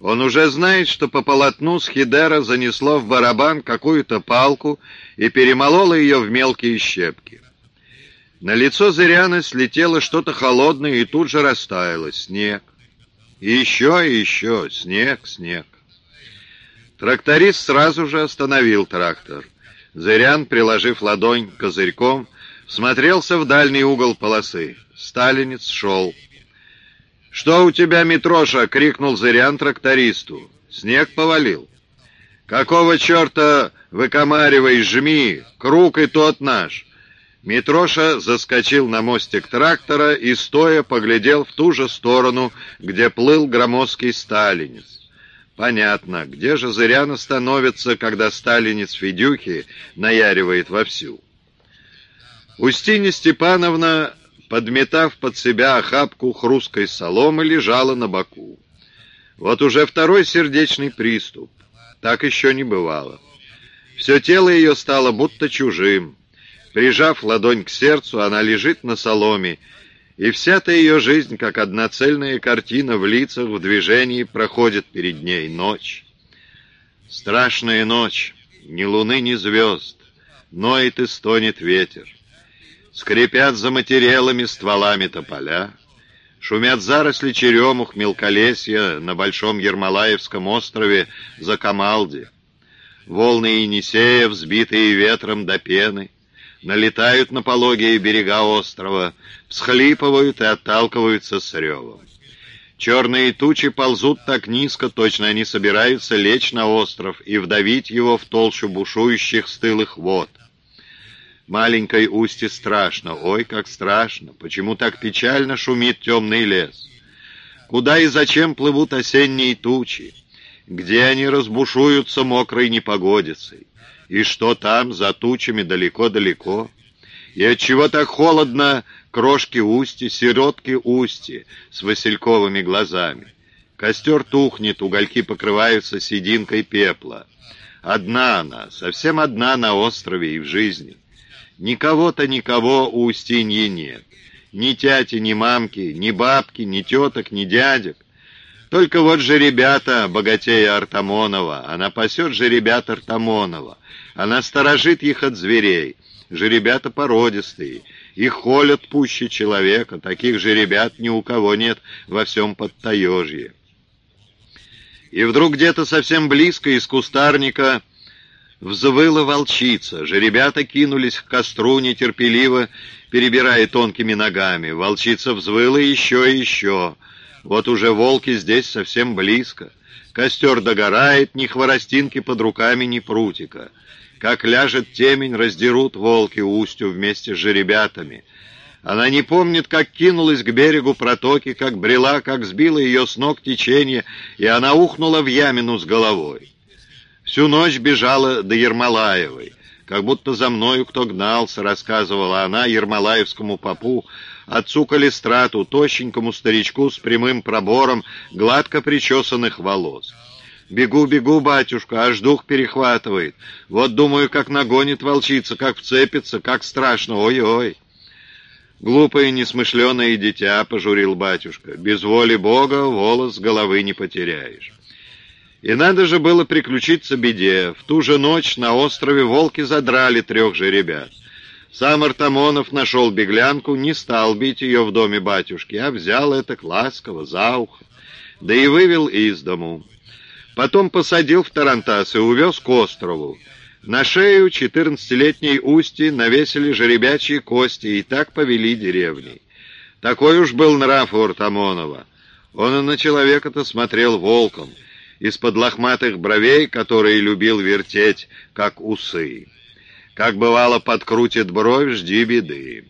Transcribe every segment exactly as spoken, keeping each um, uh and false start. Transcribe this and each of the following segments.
Он уже знает, что по полотну Схидера занесло в барабан какую-то палку и перемололо ее в мелкие щепки. На лицо Зыряны слетело что-то холодное и тут же растаяло. Снег. И еще, и еще. Снег, снег. Тракторист сразу же остановил трактор. Зырян, приложив ладонь козырьком, всмотрелся в дальний угол полосы. Сталинец шел. «Что у тебя, Митроша?» — крикнул Зырян трактористу. «Снег повалил». «Какого черта выкомаривай, жми, круг и тот наш». Митроша заскочил на мостик трактора и, стоя, поглядел в ту же сторону, где плыл громоздкий сталинец. Понятно, где же Зырян остановится, когда сталинец Федюхи наяривает вовсю. Устинья Степановна, подметав под себя охапку хрусткой соломы, лежала на боку. Вот уже второй сердечный приступ. Так еще не бывало. Все тело ее стало будто чужим. Прижав ладонь к сердцу, она лежит на соломе, и вся-то ее жизнь, как одна цельная картина в лицах, в движении, проходит перед ней ночь. Страшная ночь, ни луны, ни звезд, ноет и стонет ветер. Скрипят за материалами стволами тополя, шумят заросли черемух, мелколесья на Большом Ермолаевском острове за Камалди. Волны Енисея, взбитые ветром до пены, налетают на пологие берега острова, всхлипывают и отталкиваются с ревом. Черные тучи ползут так низко, точно они собираются лечь на остров и вдавить его в толщу бушующих стылых вод. Маленькой Устье страшно, ой, как страшно, почему так печально шумит темный лес? Куда и зачем плывут осенние тучи? Где они разбушуются мокрой непогодицей? И что там за тучами далеко-далеко? И отчего так холодно крошки Устья, сиротки Устья с васильковыми глазами? Костер тухнет, угольки покрываются сединкой пепла. Одна она, совсем одна на острове и в жизни. Никого-то никого у Устиньи нет. Ни тяти, ни мамки, ни бабки, ни теток, ни дядек. Только вот же ребята, богатея Артамонова, она пасет же ребят Артамонова. Она сторожит их от зверей. Жеребята породистые, их холят пуще человека. Таких же ребят ни у кого нет во всем Подтаежье. И вдруг где-то совсем близко из кустарника взвыла волчица. Жеребята кинулись к костру, нетерпеливо перебирая тонкими ногами. Волчица взвыла еще и еще. Вот уже волки здесь совсем близко. Костер догорает, ни хворостинки под руками, ни прутика. Как ляжет темень, раздерут волки Устью вместе с жеребятами. Она не помнит, как кинулась к берегу протоки, как брела, как сбила ее с ног течение, и она ухнула в ямину с головой. Всю ночь бежала до Ермолаевой. Как будто за мною кто гнался, рассказывала она ермолаевскому попу, отцу Калистрату, тощенькому старичку с прямым пробором гладко причесанных волос. «Бегу, бегу, батюшка, аж дух перехватывает. Вот думаю, как нагонит волчица, как вцепится, как страшно, ой-ой». «Глупое, несмышленое дитя», — пожурил батюшка, — «без воли Бога волос с головы не потеряешь». И надо же было приключиться беде. В ту же ночь на острове волки задрали трех же ребят. Сам Артамонов нашел беглянку, не стал бить ее в доме батюшки, а взял это ласково за ухо, да и вывел из дому. Потом посадил в тарантас и увез к острову. На шею четырнадцатилетней Устьи навесили жеребячьи кости и так повели деревней. Такой уж был нрав у Артамонова. Он и на человека-то смотрел волком, из-под лохматых бровей, которые любил вертеть, как усы. Как бывало, подкрутит бровь, жди беды.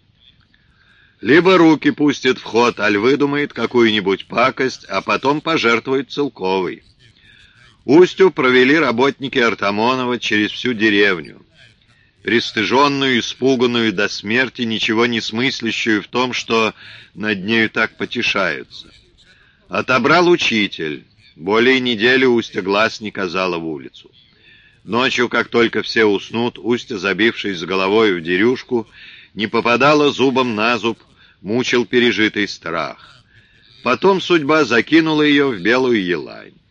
Либо руки пустит в ход, аль выдумает какую-нибудь пакость, а потом пожертвует целковой. Устью провели работники Артамонова через всю деревню. Пристыженную, испуганную до смерти, ничего не смыслящую в том, что над нею так потешаются. Отобрал учитель. Более недели Устья глаз не казала в улицу. Ночью, как только все уснут, Устья, забившись с головой в дерюшку, не попадала зубом на зуб, мучил пережитый страх. Потом судьба закинула ее в Белую Елань.